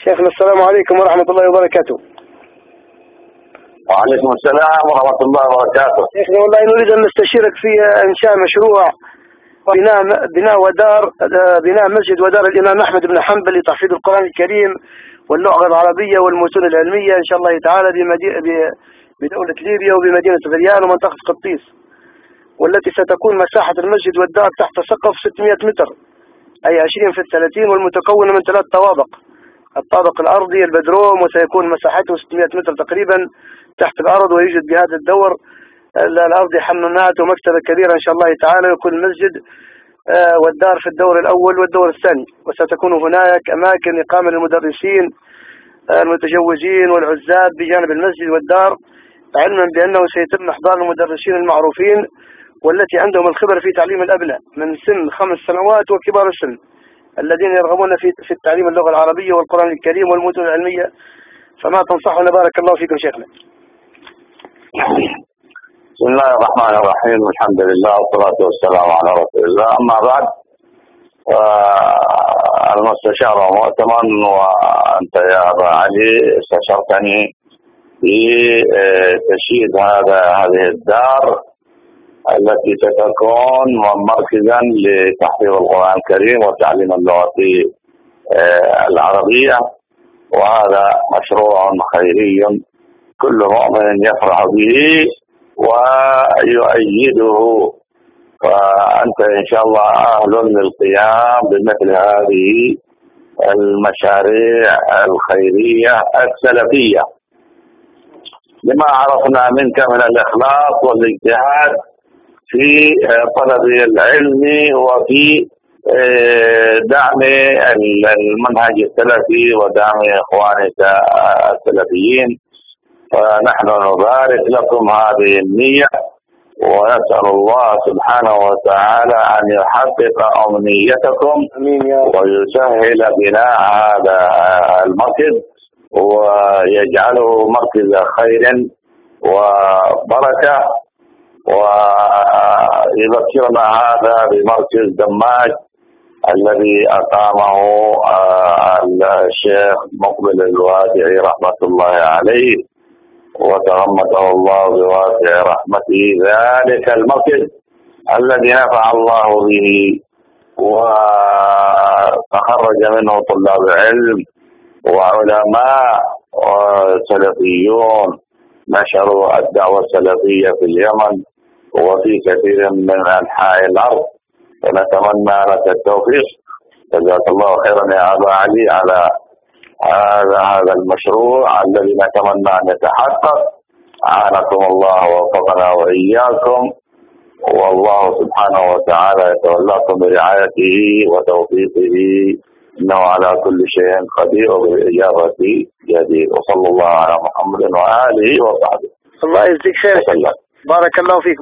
شيخنا السلام عليكم ورحمة الله وبركاته. وعليكم السلام ورحمة الله وبركاته. شيخنا والله نريد أن نستشيرك في إنشاء مشروع بناء مسجد ودار الإمام أحمد بن حنبل لتحفيظ القرآن الكريم واللغة العربية والمتون العلمية إن شاء الله تعالى بدولة ليبيا وبمدينة غريان ومنطقة قطيس، والتي ستكون مساحة المسجد والدار تحت سقف 600 متر أي 20 في 30، والمتكونة من 3 طوابق. الطابق الأرضي البدروم، وسيكون مساحته 600 متر تقريبا تحت الأرض، ويوجد بهذا الدور الأرضي حمامات ومكتبة كبيرة إن شاء الله تعالى. يكون المسجد والدار في الدور الأول والدور الثاني، وستكون هناك أماكن إقامة للمدرسين المتجوزين والعزاب بجانب المسجد والدار، علما بأنه سيتم إحضار المدرسين المعروفين والتي عندهم الخبرة في تعليم الأبناء من سن 5 سنوات وكبار السن الذين يرغبون في التعليم اللغة العربية والقرآن الكريم والمتون العلمية. فما تنصحنا بارك الله فيكم شيخنا؟ بسم الله الرحمن الرحيم، الحمد لله والصلاة والسلام على رسول الله. أما بعد، المستشار مؤتمن، وأنت يا أبا علي استشرتني في تشييد هذه الدار التي ستكون مركزا لتحفيظ القرآن الكريم وتعليم اللغة العربية، وهذا مشروع خيري كل مؤمن يفرح به ويؤيده، فأنت إن شاء الله أهل للقيام بمثل هذه المشاريع الخيرية السلفية، لما عرفنا منك من الإخلاص والاجتهاد في طلب العلم وفي دعم المنهج السلفي ودعم إخوانك السلفيين. فنحن نبارك لكم هذه النية، ونسأل الله سبحانه وتعالى أن يحقق أمنيتكم ويسهل بناء هذا المركز ويجعله مركز خير وبركة. ويذكرنا هذا بمركز دماج الذي أقامه الشيخ مقبل الوادعي رحمة الله عليه، وتغمده الله بواسع رحمته ذلك المركز الذي نفع الله به وتخرج منه طلاب علم وعلماء وسلفيون نشروا الدعوة السلفية في اليمن وفي كثير من أنحاء الأرض، ونتمنى لك التوفيق. جزاك الله خيرا يا أبا علي على هذا المشروع الذي نتمنى أن يتحقق. أعانكم الله ووفقنا وإياكم، والله سبحانه وتعالى يتولاكم برعايته وتوفيقه، إنه على كل شيء قدير وبالإجابة جدير. وصلى الله على محمد وآله وصحبه. الله يجزيك خير. بارك الله فيكم.